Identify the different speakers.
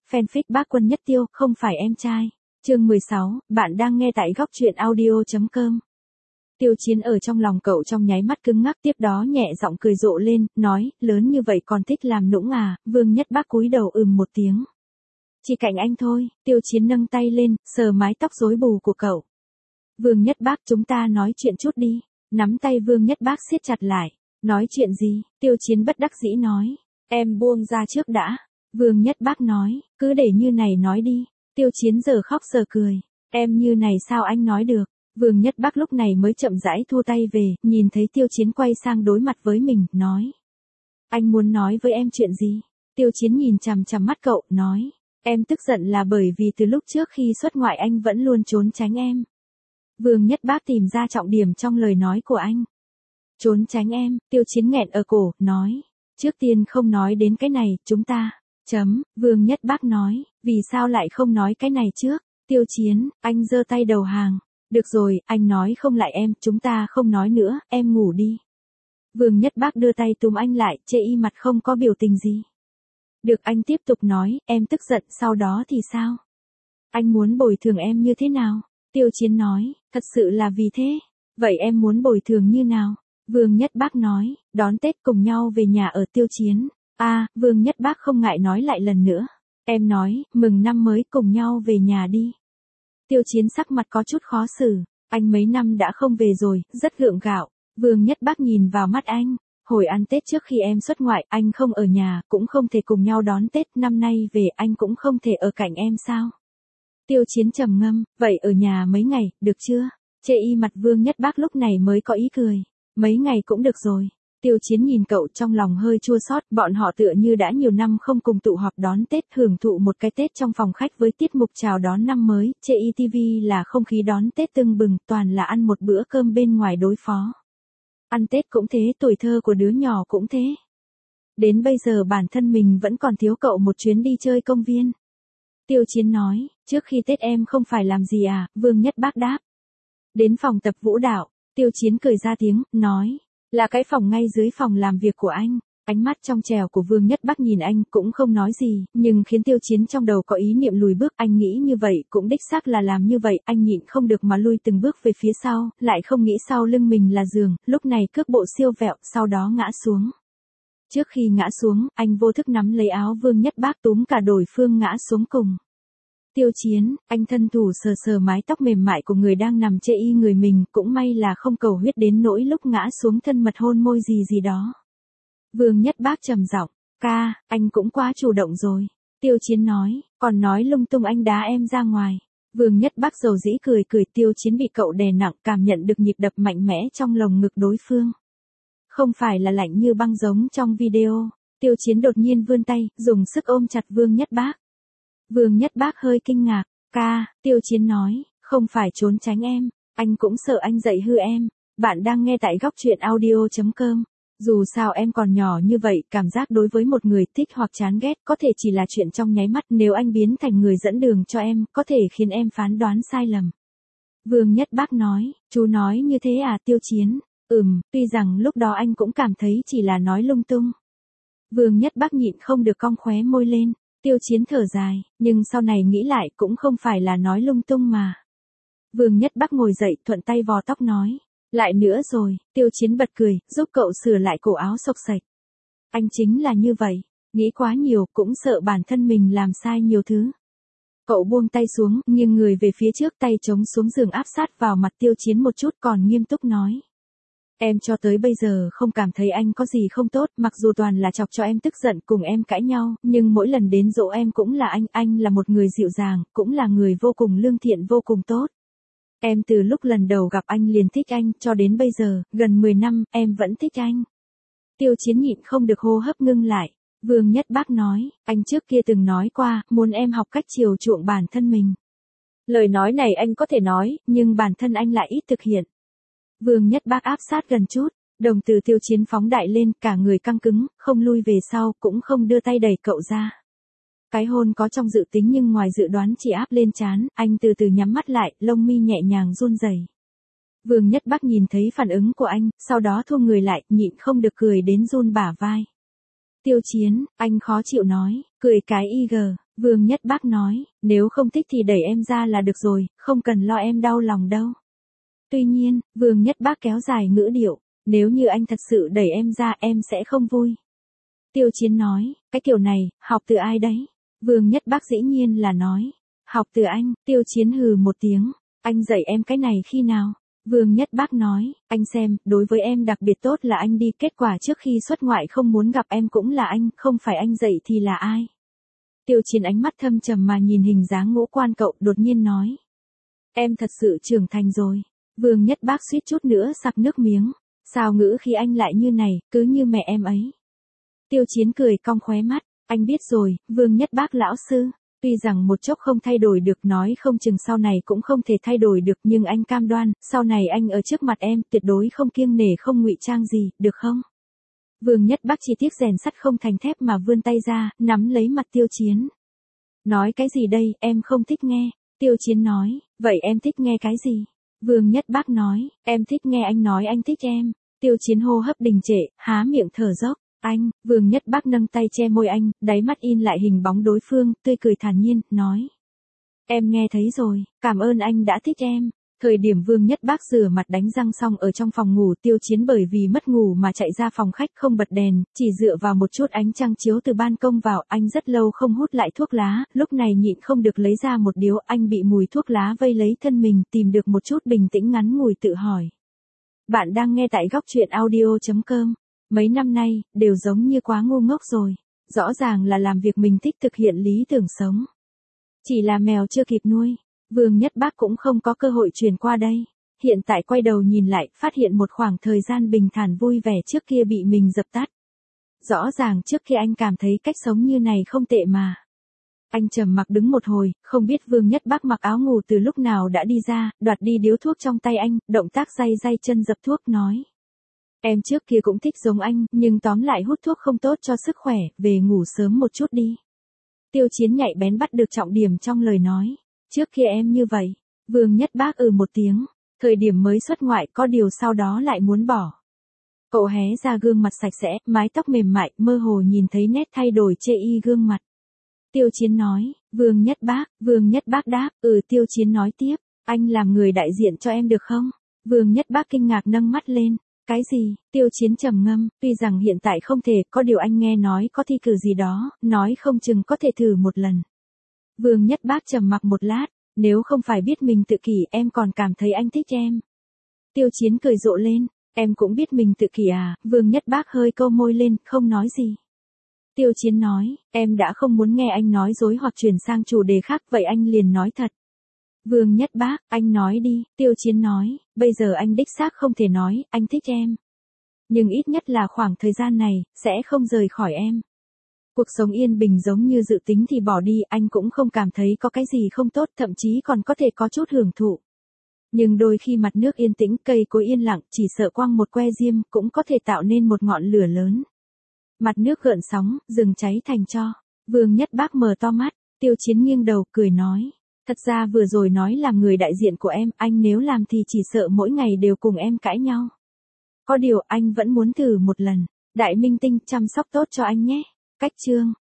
Speaker 1: Fanfic Bác Quân Nhất Tiêu, không phải em trai. Chương 16, bạn đang nghe tại góc truyện audio.com. Tiêu Chiến ở trong lòng cậu trong nháy mắt cứng ngắc, tiếp đó nhẹ giọng cười rộ lên, nói, lớn như vậy còn thích làm nũng à? Vương Nhất Bác cúi đầu một tiếng. Chỉ cạnh anh thôi. Tiêu Chiến nâng tay lên, sờ mái tóc rối bù của cậu. Vương Nhất Bác, chúng ta nói chuyện chút đi. Nắm tay Vương Nhất Bác siết chặt lại. Nói chuyện gì? Tiêu Chiến bất đắc dĩ nói. Em buông ra trước đã. Vương Nhất Bác nói, cứ để như này nói đi. Tiêu Chiến giờ khóc giờ cười. Em như này sao anh nói được? Vương Nhất Bác lúc này mới chậm rãi thu tay về, nhìn thấy Tiêu Chiến quay sang đối mặt với mình, nói. Anh muốn nói với em chuyện gì? Tiêu Chiến nhìn chằm chằm mắt cậu, nói. Em tức giận là bởi vì từ lúc trước khi xuất ngoại anh vẫn luôn trốn tránh em. Vương Nhất Bác tìm ra trọng điểm trong lời nói của anh. Trốn tránh em. Tiêu Chiến nghẹn ở cổ, nói. Trước tiên không nói đến cái này, chúng ta. Vương Nhất Bác nói, vì sao lại không nói cái này trước? Tiêu Chiến, anh giơ tay đầu hàng. Được rồi, anh nói không lại em, chúng ta không nói nữa, em ngủ đi. Vương Nhất Bác đưa tay túm anh lại, chê y mặt không có biểu tình gì. Được, anh tiếp tục nói, em tức giận, sau đó thì sao? Anh muốn bồi thường em như thế nào? Tiêu Chiến nói, thật sự là vì thế. Vậy em muốn bồi thường như nào? Vương Nhất Bác nói, đón Tết cùng nhau về nhà ở. Tiêu Chiến. Vương Nhất Bác không ngại nói lại lần nữa. Em nói, mừng năm mới cùng nhau về nhà đi. Tiêu Chiến sắc mặt có chút khó xử. Anh mấy năm đã không về rồi, rất gượng gạo. Vương Nhất Bác nhìn vào mắt anh. Hồi ăn Tết trước khi em xuất ngoại, anh không ở nhà, cũng không thể cùng nhau đón Tết. Năm nay về anh cũng không thể ở cạnh em sao? Tiêu Chiến trầm ngâm, vậy ở nhà mấy ngày, được chưa? Chê y mặt Vương Nhất Bác lúc này mới có ý cười. Mấy ngày cũng được rồi. Tiêu Chiến nhìn cậu trong lòng hơi chua xót, bọn họ tựa như đã nhiều năm không cùng tụ họp đón Tết, hưởng thụ một cái Tết trong phòng khách với tiết mục chào đón năm mới. Trên TV là không khí đón Tết tưng bừng, toàn là ăn một bữa cơm bên ngoài đối phó. Ăn Tết cũng thế, tuổi thơ của đứa nhỏ cũng thế. Đến bây giờ bản thân mình vẫn còn thiếu cậu một chuyến đi chơi công viên. Tiêu Chiến nói, trước khi Tết em không phải làm gì à? Vương Nhất Bác đáp. Đến phòng tập vũ đạo. Tiêu Chiến cười ra tiếng, nói. Là cái phòng ngay dưới phòng làm việc của anh. Ánh mắt trong trẻo của Vương Nhất Bác nhìn anh cũng không nói gì, nhưng khiến Tiêu Chiến trong đầu có ý niệm lùi bước. Anh nghĩ như vậy cũng đích xác là làm như vậy. Anh nhịn không được mà lui từng bước về phía sau, lại không nghĩ sau lưng mình là giường. Lúc này cước bộ siêu vẹo, sau đó ngã xuống. Trước khi ngã xuống, anh vô thức nắm lấy áo Vương Nhất Bác túm cả đối phương ngã xuống cùng. Tiêu Chiến, anh thân thủ sờ sờ mái tóc mềm mại của người đang nằm chê y người mình, cũng may là không cầu huyết đến nỗi lúc ngã xuống thân mật hôn môi gì đó. Vương Nhất Bác trầm giọng, ca, anh cũng quá chủ động rồi. Tiêu Chiến nói, còn nói lung tung anh đá em ra ngoài. Vương Nhất Bác dầu dĩ cười. Tiêu Chiến bị cậu đè nặng, cảm nhận được nhịp đập mạnh mẽ trong lồng ngực đối phương. Không phải là lạnh như băng giống trong video. Tiêu Chiến đột nhiên vươn tay, dùng sức ôm chặt Vương Nhất Bác. Vương Nhất Bác hơi kinh ngạc. Ca, Tiêu Chiến nói, không phải trốn tránh em, anh cũng sợ anh dạy hư em. Bạn đang nghe tại góc truyện audio.com. Dù sao em còn nhỏ như vậy, cảm giác đối với một người thích hoặc chán ghét có thể chỉ là chuyện trong nháy mắt. Nếu anh biến thành người dẫn đường cho em, có thể khiến em phán đoán sai lầm. Vương Nhất Bác nói, chú nói như thế à? Tiêu Chiến, tuy rằng lúc đó anh cũng cảm thấy chỉ là nói lung tung. Vương Nhất Bác nhịn không được cong khóe môi lên. Tiêu Chiến thở dài, nhưng sau này nghĩ lại cũng không phải là nói lung tung mà. Vương Nhất Bác ngồi dậy, thuận tay vò tóc nói. Lại nữa rồi. Tiêu Chiến bật cười, giúp cậu sửa lại cổ áo xộc xệch. Anh chính là như vậy, nghĩ quá nhiều, cũng sợ bản thân mình làm sai nhiều thứ. Cậu buông tay xuống, nghiêng người về phía trước, tay chống xuống giường áp sát vào mặt Tiêu Chiến một chút, còn nghiêm túc nói. Em cho tới bây giờ không cảm thấy anh có gì không tốt, mặc dù toàn là chọc cho em tức giận, cùng em cãi nhau, nhưng mỗi lần đến dỗ em cũng là anh là một người dịu dàng, cũng là người vô cùng lương thiện, vô cùng tốt. Em từ lúc lần đầu gặp anh liền thích anh, cho đến bây giờ, gần 10 năm, em vẫn thích anh. Tiêu Chiến nhịn không được hô hấp ngưng lại. Vương Nhất Bác nói, anh trước kia từng nói qua, muốn em học cách chiều chuộng bản thân mình. Lời nói này anh có thể nói, nhưng bản thân anh lại ít thực hiện. Vương Nhất Bác áp sát gần chút, đồng tử Tiêu Chiến phóng đại lên, cả người căng cứng, không lui về sau, cũng không đưa tay đẩy cậu ra. Cái hôn có trong dự tính nhưng ngoài dự đoán chỉ áp lên trán, anh từ từ nhắm mắt lại, lông mi nhẹ nhàng run rẩy. Vương Nhất Bác nhìn thấy phản ứng của anh, sau đó thu người lại, nhịn không được cười đến run bả vai. Tiêu Chiến, anh khó chịu nói, cười cái IG. Vương Nhất Bác nói, nếu không thích thì đẩy em ra là được rồi, không cần lo em đau lòng đâu. Tuy nhiên, Vương Nhất Bác kéo dài ngữ điệu, nếu như anh thật sự đẩy em ra em sẽ không vui. Tiêu Chiến nói, cái kiểu này, học từ ai đấy? Vương Nhất Bác dĩ nhiên là nói, học từ anh. Tiêu Chiến hừ một tiếng, anh dạy em cái này khi nào? Vương Nhất Bác nói, anh xem, đối với em đặc biệt tốt là anh đi, kết quả trước khi xuất ngoại không muốn gặp em cũng là anh, không phải anh dạy thì là ai? Tiêu Chiến ánh mắt thâm trầm mà nhìn hình dáng ngũ quan cậu, đột nhiên nói. Em thật sự trưởng thành rồi. Vương Nhất Bác suýt chút nữa sặc nước miếng. Sao ngữ khi anh lại như này, cứ như mẹ em ấy. Tiêu Chiến cười cong khóe mắt, anh biết rồi, Vương Nhất Bác lão sư. Tuy rằng một chốc không thay đổi được, nói không chừng sau này cũng không thể thay đổi được, nhưng anh cam đoan, sau này anh ở trước mặt em tuyệt đối không kiêng nể không ngụy trang gì, được không? Vương Nhất Bác chỉ tiếc rèn sắt không thành thép mà vươn tay ra, nắm lấy mặt Tiêu Chiến. Nói cái gì đây, em không thích nghe. Tiêu Chiến nói, vậy em thích nghe cái gì? Vương Nhất Bác nói, em thích nghe anh nói anh thích em. Tiêu Chiến hô hấp đình trệ, há miệng thở dốc. Anh, Vương Nhất Bác nâng tay che môi anh, đáy mắt in lại hình bóng đối phương, tươi cười thản nhiên, nói. Em nghe thấy rồi, cảm ơn anh đã thích em. Thời điểm Vương Nhất Bác rửa mặt đánh răng xong ở trong phòng ngủ, Tiêu Chiến bởi vì mất ngủ mà chạy ra phòng khách không bật đèn, chỉ dựa vào một chút ánh trăng chiếu từ ban công vào, anh rất lâu không hút lại thuốc lá, lúc này nhịn không được lấy ra một điếu, anh bị mùi thuốc lá vây lấy thân mình, tìm được một chút bình tĩnh ngắn ngủi tự hỏi. Bạn đang nghe tại góc truyện audio.com. Mấy năm nay, đều giống như quá ngu ngốc rồi. Rõ ràng là làm việc mình thích, thực hiện lý tưởng sống. Chỉ là mèo chưa kịp nuôi. Vương Nhất Bác cũng không có cơ hội chuyển qua đây. Hiện tại quay đầu nhìn lại, phát hiện một khoảng thời gian bình thản vui vẻ trước kia bị mình dập tắt. Rõ ràng trước kia anh cảm thấy cách sống như này không tệ mà. Anh trầm mặc đứng một hồi, không biết Vương Nhất Bác mặc áo ngủ từ lúc nào đã đi ra, đoạt đi điếu thuốc trong tay anh, động tác day day chân dập thuốc nói. Em trước kia cũng thích giống anh, nhưng tóm lại hút thuốc không tốt cho sức khỏe, về ngủ sớm một chút đi. Tiêu Chiến nhạy bén bắt được trọng điểm trong lời nói. Trước kia em như vậy. Vương Nhất Bác một tiếng. Thời điểm mới xuất ngoại có điều sau đó lại muốn bỏ. Cậu hé ra gương mặt sạch sẽ, mái tóc mềm mại, mơ hồ nhìn thấy nét thay đổi chê y gương mặt. Tiêu Chiến nói, Vương Nhất Bác đáp, Tiêu Chiến nói tiếp, anh làm người đại diện cho em được không? Vương Nhất Bác kinh ngạc nâng mắt lên. Cái gì? Tiêu Chiến trầm ngâm, tuy rằng hiện tại không thể, có điều anh nghe nói có thi cử gì đó, nói không chừng có thể thử một lần. Vương Nhất Bác trầm mặc một lát, nếu không phải biết mình tự kỷ em còn cảm thấy anh thích em. Tiêu Chiến cười rộ lên, em cũng biết mình tự kỷ à? Vương Nhất Bác hơi câu môi lên, không nói gì. Tiêu Chiến nói, em đã không muốn nghe anh nói dối hoặc chuyển sang chủ đề khác, vậy anh liền nói thật. Vương Nhất Bác, anh nói đi. Tiêu Chiến nói, bây giờ anh đích xác không thể nói, anh thích em. Nhưng ít nhất là khoảng thời gian này, sẽ không rời khỏi em. Cuộc sống yên bình giống như dự tính thì bỏ đi, anh cũng không cảm thấy có cái gì không tốt, thậm chí còn có thể có chút hưởng thụ. Nhưng đôi khi mặt nước yên tĩnh, cây cối yên lặng, chỉ sợ quăng một que diêm cũng có thể tạo nên một ngọn lửa lớn. Mặt nước gợn sóng, rừng cháy thành tro. Vương Nhất Bác mở to mắt, Tiêu Chiến nghiêng đầu, cười nói. Thật ra vừa rồi nói làm người đại diện của em, anh nếu làm thì chỉ sợ mỗi ngày đều cùng em cãi nhau. Có điều anh vẫn muốn thử một lần. Đại minh tinh chăm sóc tốt cho anh nhé. Cách chương.